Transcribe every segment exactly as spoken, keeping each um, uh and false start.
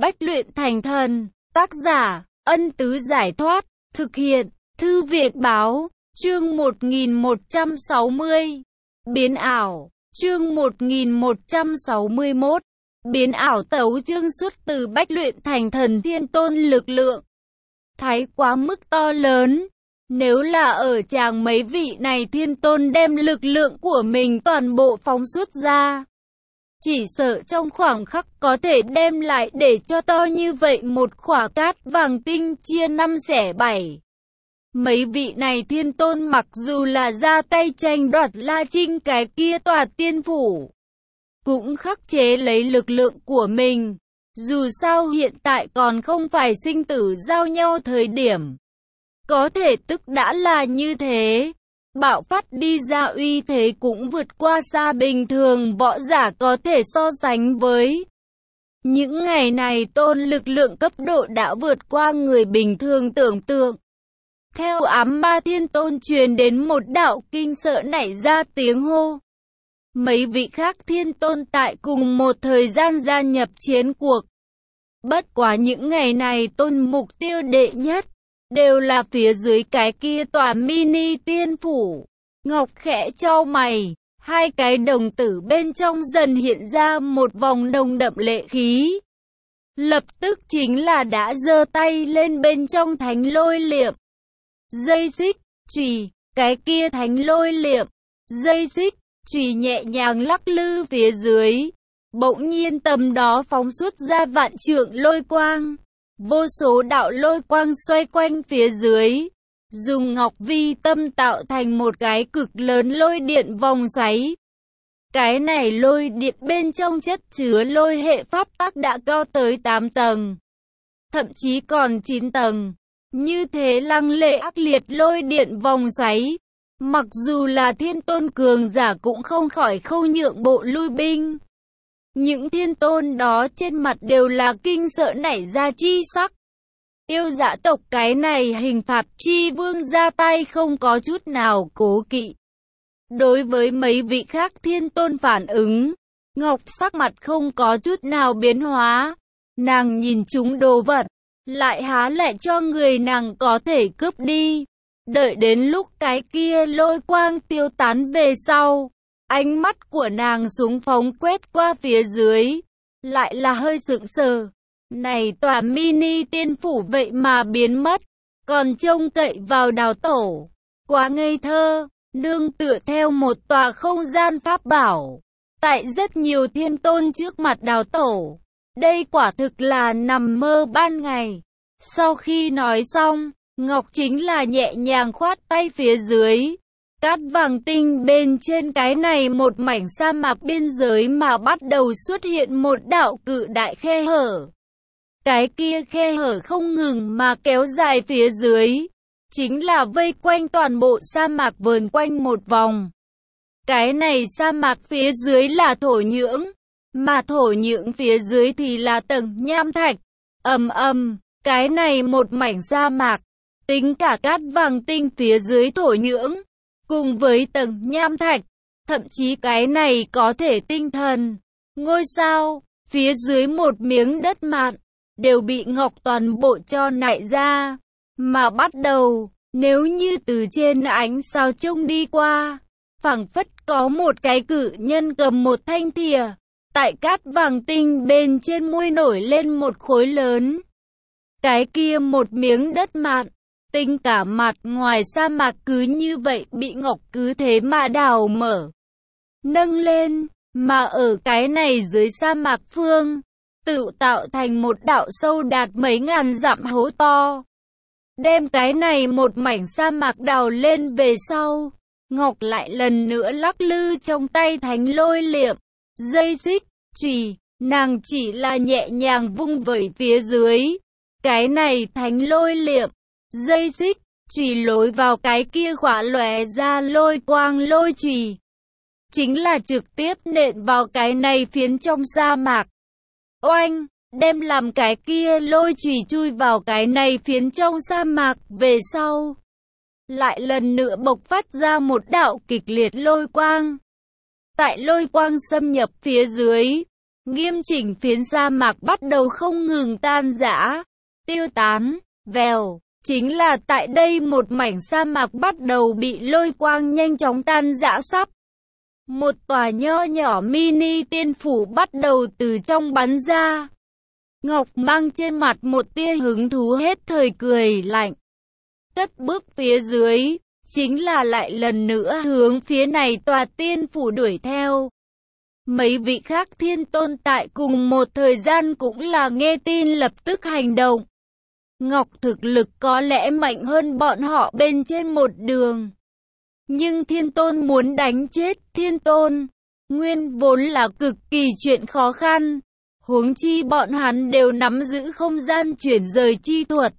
Bách luyện thành thần. Tác giả, Ân Tứ Giải Thoát. Thực hiện, Thư viện Báo. Chương một nghìn một trăm sáu mươi. Biến ảo. Chương một nghìn một trăm sáu mươi mốt. Biến ảo tấu chương xuất từ Bách luyện thành thần thiên tôn lực lượng. Thái quá mức to lớn. Nếu là ở chàng mấy vị này thiên tôn đem lực lượng của mình toàn bộ phóng xuất ra, chỉ sợ trong khoảng khắc có thể đem lại để cho to như vậy một khỏa cát vàng tinh chia năm xẻ bảy. Mấy vị này thiên tôn mặc dù là ra tay tranh đoạt La Trinh cái kia tòa tiên phủ, cũng khắc chế lấy lực lượng của mình. Dù sao hiện tại còn không phải sinh tử giao nhau thời điểm. Có thể tức đã là như thế. Bạo phát đi ra uy thế cũng vượt qua xa bình thường võ giả có thể so sánh với. Những ngày này tôn lực lượng cấp độ đã vượt qua người bình thường tưởng tượng. Theo ám ma thiên tôn truyền đến một đạo kinh sợ nảy ra tiếng hô. Mấy vị khác thiên tôn tại cùng một thời gian gia nhập chiến cuộc. Bất quá những ngày này tôn mục tiêu đệ nhất đều là phía dưới cái kia tòa mini tiên phủ. Ngọc khẽ chau mày, hai cái đồng tử bên trong dần hiện ra một vòng nồng đậm lệ khí. Lập tức chính là đã giơ tay lên bên trong thánh lôi liệm. Dây xích, chùy, cái kia thánh lôi liệm, dây xích, chùy nhẹ nhàng lắc lư phía dưới. Bỗng nhiên tầm đó phóng xuất ra vạn trượng lôi quang. Vô số đạo lôi quang xoay quanh phía dưới. Dùng ngọc vi tâm tạo thành một cái cực lớn lôi điện vòng xoáy. Cái này lôi điện bên trong chất chứa lôi hệ pháp tắc đã cao tới tám tầng. Thậm chí còn chín tầng. Như thế lăng lệ ác liệt lôi điện vòng xoáy. Mặc dù là thiên tôn cường giả cũng không khỏi khâu nhượng bộ lui binh. Những thiên tôn đó trên mặt đều là kinh sợ nảy ra chi sắc. Yêu dã tộc cái này hình phạt chi vương ra tay không có chút nào cố kỵ. Đối với mấy vị khác thiên tôn phản ứng, Ngọc sắc mặt không có chút nào biến hóa. Nàng nhìn chúng đồ vật, lại há lại cho người nàng có thể cướp đi. Đợi đến lúc cái kia lôi quang tiêu tán về sau, ánh mắt của nàng súng phóng quét qua phía dưới, lại là hơi sững sờ. Này tòa mini tiên phủ vậy mà biến mất, còn trông cậy vào đào tổ. Quá ngây thơ, nương tựa theo một tòa không gian pháp bảo. Tại rất nhiều thiên tôn trước mặt đào tổ, đây quả thực là nằm mơ ban ngày. Sau khi nói xong, Ngọc chính là nhẹ nhàng khoát tay phía dưới. Cát vàng tinh bên trên cái này một mảnh sa mạc biên giới mà bắt đầu xuất hiện một đạo cự đại khe hở. Cái kia khe hở không ngừng mà kéo dài phía dưới, chính là vây quanh toàn bộ sa mạc vờn quanh một vòng. Cái này sa mạc phía dưới là thổ nhưỡng, mà thổ nhưỡng phía dưới thì là tầng nham thạch. Ầm ầm, cái này một mảnh sa mạc, tính cả cát vàng tinh phía dưới thổ nhưỡng, cùng với tầng nham thạch, thậm chí cái này có thể tinh thần, ngôi sao, phía dưới một miếng đất mạn, đều bị Ngọc toàn bộ cho nại ra. Mà bắt đầu, nếu như từ trên ánh sao trông đi qua, phảng phất có một cái cự nhân cầm một thanh thìa, tại cát vàng tinh bên trên môi nổi lên một khối lớn. Cái kia một miếng đất mạn, tính cả mặt ngoài sa mạc cứ như vậy bị Ngọc cứ thế mà đào mở, nâng lên, mà ở cái này dưới sa mạc phương, tự tạo thành một đạo sâu đạt mấy ngàn dặm hố to. Đem cái này một mảnh sa mạc đào lên về sau, Ngọc lại lần nữa lắc lư trong tay thánh lôi liệm, dây xích, chùy, nàng chỉ là nhẹ nhàng vung vẩy phía dưới. Cái này thánh lôi liệm, dây xích, chùy lối vào cái kia khỏa lóe ra lôi quang lôi chùy, chính là trực tiếp nện vào cái này phiến trong sa mạc. Oanh, đem làm cái kia lôi chùy chui vào cái này phiến trong sa mạc về sau, lại lần nữa bộc phát ra một đạo kịch liệt lôi quang. Tại lôi quang xâm nhập phía dưới, Nghiêm chỉnh phiến sa mạc bắt đầu không ngừng tan rã, tiêu tán, vèo. Chính là tại đây một mảnh sa mạc bắt đầu bị lôi quang nhanh chóng tan rã sắp. Một tòa nho nhỏ mini tiên phủ bắt đầu từ trong bắn ra. Ngọc mang trên mặt một tia hứng thú hết thời cười lạnh. Cất bước phía dưới, chính là lại lần nữa hướng phía này tòa tiên phủ đuổi theo. Mấy vị khác thiên tôn tại cùng một thời gian cũng là nghe tin lập tức hành động. Ngọc thực lực có lẽ mạnh hơn bọn họ bên trên một đường. Nhưng thiên tôn muốn đánh chết thiên tôn, nguyên vốn là cực kỳ chuyện khó khăn. Huống chi bọn hắn đều nắm giữ không gian chuyển rời chi thuật.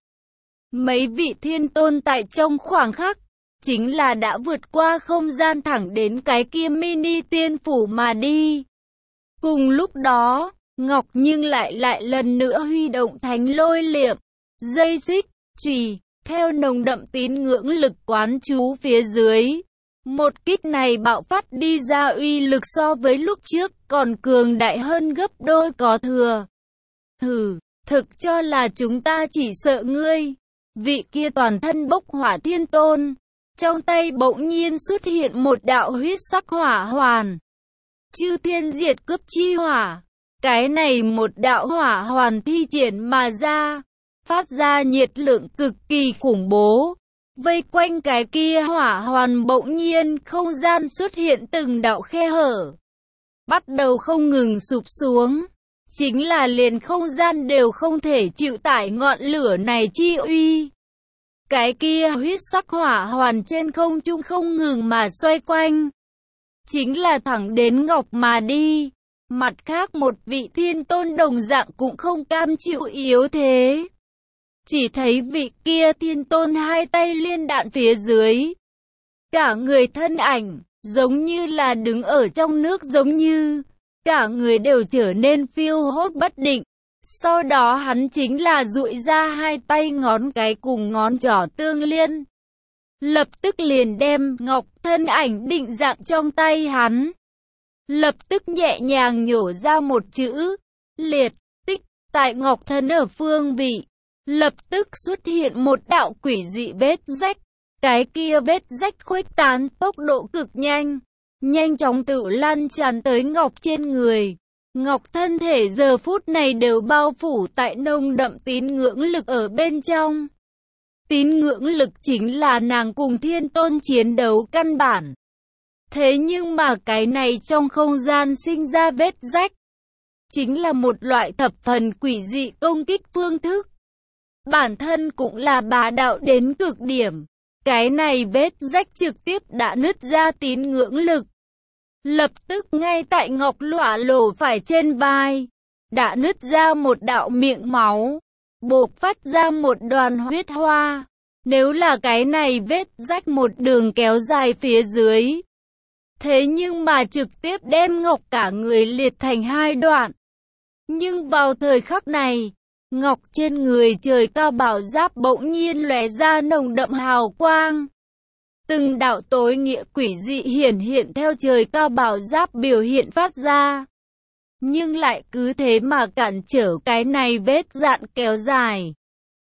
Mấy vị thiên tôn tại trong khoảng khắc, chính là đã vượt qua không gian thẳng đến cái kia mini tiên phủ mà đi. Cùng lúc đó, Ngọc nhưng lại lại lần nữa huy động thánh lôi liệm, dây xích, chùy, theo nồng đậm tín ngưỡng lực quán chú phía dưới. Một kích này bạo phát đi ra uy lực so với lúc trước còn cường đại hơn gấp đôi có thừa. Hừ, thực cho là chúng ta chỉ sợ ngươi. Vị kia toàn thân bốc hỏa thiên tôn, trong tay bỗng nhiên xuất hiện một đạo huyết sắc hỏa hoàn. Chư thiên diệt cướp chi hỏa. Cái này một đạo hỏa hoàn thi triển mà ra, phát ra nhiệt lượng cực kỳ khủng bố. Vây quanh cái kia hỏa hoàn bỗng nhiên không gian xuất hiện từng đạo khe hở. Bắt đầu không ngừng sụp xuống. Chính là liền không gian đều không thể chịu tải ngọn lửa này chi uy. Cái kia huyết sắc hỏa hoàn trên không trung không ngừng mà xoay quanh. Chính là thẳng đến Ngọc mà đi. Mặt khác một vị thiên tôn đồng dạng cũng không cam chịu yếu thế. Chỉ thấy vị kia thiên tôn hai tay liên đạn phía dưới. Cả người thân ảnh, giống như là đứng ở trong nước giống như. Cả người đều trở nên phiêu hốt bất định. Sau đó hắn chính là duỗi ra hai tay ngón cái cùng ngón trỏ tương liên. Lập tức liền đem Ngọc thân ảnh định dạng trong tay hắn. Lập tức nhẹ nhàng nhổ ra một chữ. Liệt, tích, tại Ngọc thân ở phương vị. Lập tức xuất hiện một đạo quỷ dị vết rách. Cái kia vết rách khuếch tán tốc độ cực nhanh. Nhanh chóng tự lan tràn tới Ngọc trên người. Ngọc thân thể giờ phút này đều bao phủ tại nồng đậm tín ngưỡng lực ở bên trong. Tín ngưỡng lực chính là nàng cùng thiên tôn chiến đấu căn bản. Thế nhưng mà cái này trong không gian sinh ra vết rách. Chính là một loại thập phần quỷ dị công kích phương thức. Bản thân cũng là bá đạo đến cực điểm. Cái này vết rách trực tiếp đã nứt ra tín ngưỡng lực. Lập tức ngay tại Ngọc lỏa lổ phải trên vai, đã nứt ra một đạo miệng máu, bộc phát ra một đoàn huyết hoa. Nếu là cái này vết rách một đường kéo dài phía dưới, thế nhưng mà trực tiếp đem Ngọc cả người liệt thành hai đoạn. Nhưng vào thời khắc này, Ngọc trên người trời cao bảo giáp bỗng nhiên lóe ra nồng đậm hào quang. Từng đạo tối nghĩa quỷ dị hiển hiện theo trời cao bảo giáp biểu hiện phát ra. Nhưng lại cứ thế mà cản trở cái này vết dạn kéo dài.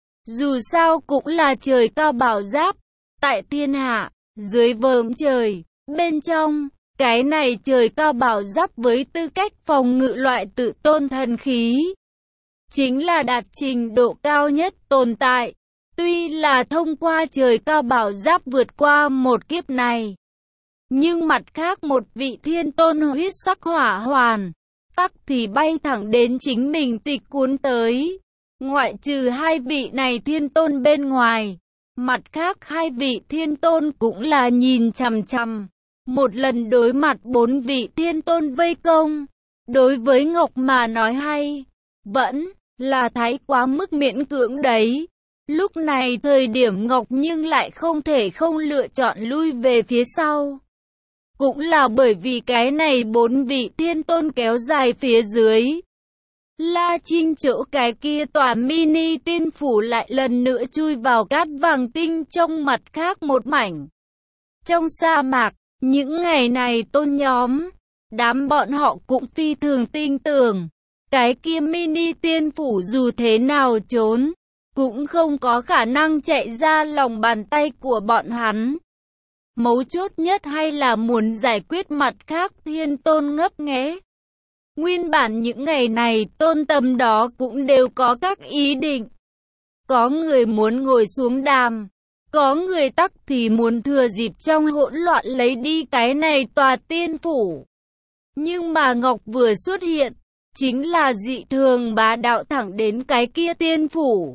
Dù sao cũng là trời cao bảo giáp, tại thiên hạ, dưới vòm trời, bên trong, cái này trời cao bảo giáp với tư cách phòng ngự loại tự tôn thần khí. Chính là đạt trình độ cao nhất tồn tại. Tuy là thông qua trời cao bảo giáp vượt qua một kiếp này, nhưng mặt khác một vị thiên tôn huyết sắc hỏa hoàn, tắc thì bay thẳng đến chính mình tịch cuốn tới. Ngoại trừ hai vị này thiên tôn bên ngoài, mặt khác hai vị thiên tôn cũng là nhìn chằm chằm. Một lần đối mặt bốn vị thiên tôn vây công, đối với Ngọc mà nói hay, vẫn là thái quá mức miễn cưỡng đấy. Lúc này thời điểm Ngọc nhưng lại không thể không lựa chọn lui về phía sau. Cũng là bởi vì cái này bốn vị thiên tôn kéo dài phía dưới. La Trinh chỗ cái kia tòa mini tiên phủ lại lần nữa chui vào cát vàng tinh trong mặt khác một mảnh. Trong sa mạc, những ngày này tôn nhóm, đám bọn họ cũng phi thường tin tưởng. Cái kia mini tiên phủ dù thế nào trốn, cũng không có khả năng chạy ra lòng bàn tay của bọn hắn. Mấu chốt nhất hay là muốn giải quyết mặt khác thiên tôn ngấp nghé. Nguyên bản những ngày này tôn tầm đó cũng đều có các ý định. Có người muốn ngồi xuống đàm, có người tắc thì muốn thừa dịp trong hỗn loạn lấy đi cái này tòa tiên phủ. Nhưng mà Ngọc vừa xuất hiện, chính là dị thường bá đạo thẳng đến cái kia tiên phủ.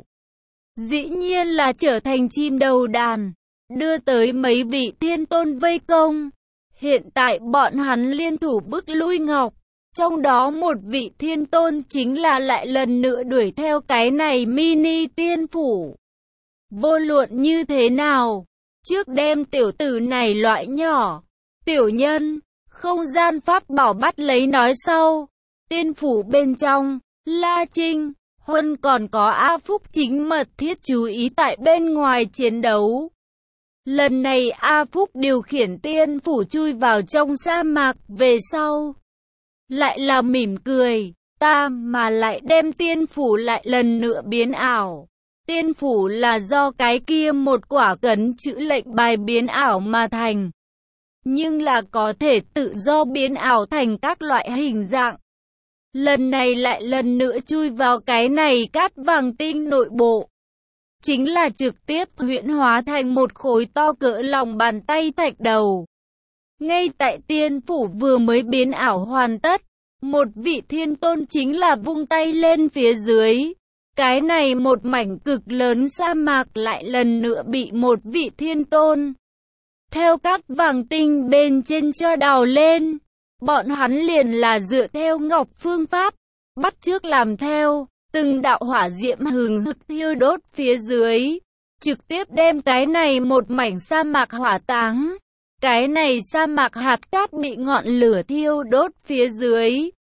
Dĩ nhiên là trở thành chim đầu đàn, đưa tới mấy vị thiên tôn vây công. Hiện tại bọn hắn liên thủ bức lui Ngọc, trong đó một vị thiên tôn chính là lại lần nữa đuổi theo cái này mini tiên phủ. Vô luận như thế nào, trước đem tiểu tử này loại nhỏ, tiểu nhân, không gian pháp bảo bắt lấy nói sau. Tiên phủ bên trong, La Trinh, Huân còn có A Phúc chính mật thiết chú ý tại bên ngoài chiến đấu. Lần này A Phúc điều khiển tiên phủ chui vào trong sa mạc về sau. Lại là mỉm cười, ta mà lại đem tiên phủ lại lần nữa biến ảo. Tiên phủ là do cái kia một quả cấn chữ lệnh bài biến ảo mà thành. Nhưng là có thể tự do biến ảo thành các loại hình dạng. Lần này lại lần nữa chui vào cái này cát vàng tinh nội bộ. Chính là trực tiếp huyễn hóa thành một khối to cỡ lòng bàn tay thạch đầu. Ngay tại tiên phủ vừa mới biến ảo hoàn tất, một vị thiên tôn chính là vung tay lên phía dưới. Cái này một mảnh cực lớn sa mạc lại lần nữa bị một vị thiên tôn theo cát vàng tinh bên trên cho đào lên. Bọn hắn liền là dựa theo Ngọc phương pháp, bắt chước làm theo, từng đạo hỏa diễm hừng hực thiêu đốt phía dưới, trực tiếp đem cái này một mảnh sa mạc hỏa táng. Cái này sa mạc hạt cát bị ngọn lửa thiêu đốt phía dưới,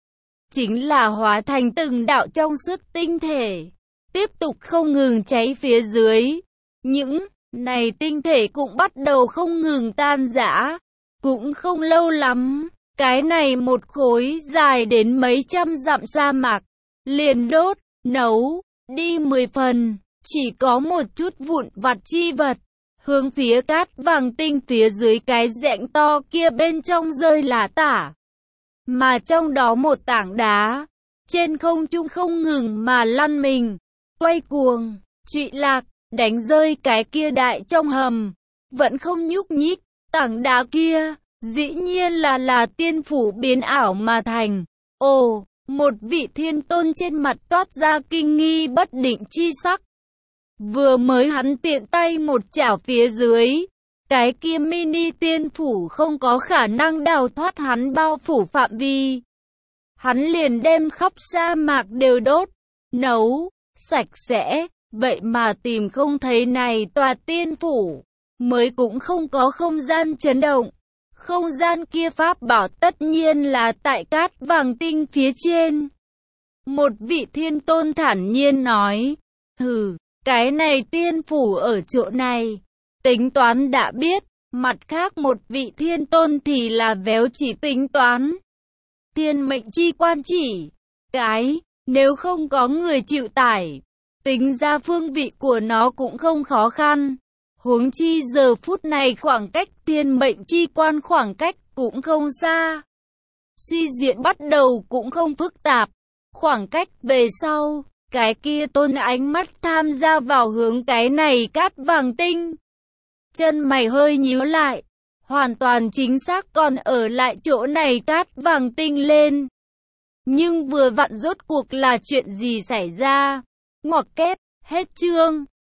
chính là hóa thành từng đạo trong suốt tinh thể, tiếp tục không ngừng cháy phía dưới. Những này tinh thể cũng bắt đầu không ngừng tan rã, cũng không lâu lắm. Cái này một khối dài đến mấy trăm dặm sa mạc, liền đốt, nấu, đi mười phần, chỉ có một chút vụn vặt chi vật, hướng phía cát vàng tinh phía dưới cái rãnh to kia bên trong rơi lá tả. Mà trong đó một tảng đá, trên không trung không ngừng mà lăn mình, quay cuồng, trụy lạc, đánh rơi cái kia đại trong hầm, vẫn không nhúc nhích, tảng đá kia. Dĩ nhiên là là tiên phủ biến ảo mà thành. Ồ, một vị thiên tôn trên mặt toát ra kinh nghi bất định chi sắc. Vừa mới hắn tiện tay một chảo phía dưới, cái kia mini tiên phủ không có khả năng đào thoát hắn bao phủ phạm vi. Hắn liền đem khắp sa mạc đều đốt, nấu, sạch sẽ, vậy mà tìm không thấy này tòa tiên phủ, mới cũng không có không gian chấn động. Không gian kia pháp bảo tất nhiên là tại cát vàng tinh phía trên. Một vị thiên tôn thản nhiên nói, hừ, cái này tiên phủ ở chỗ này, tính toán đã biết. Mặt khác một vị thiên tôn thì là véo chỉ tính toán. Thiên mệnh chi quan chỉ, cái, nếu không có người chịu tải, tính ra phương vị của nó cũng không khó khăn. Huống chi giờ phút này khoảng cách thiên mệnh chi quan khoảng cách cũng không xa. Suy diễn bắt đầu cũng không phức tạp. Khoảng cách về sau, cái kia tôn ánh mắt tham gia vào hướng cái này cát vàng tinh. Chân mày hơi nhíu lại, hoàn toàn chính xác còn ở lại chỗ này cát vàng tinh lên. Nhưng vừa vặn rốt cuộc là chuyện gì xảy ra? Ngoặc kép, hết chương.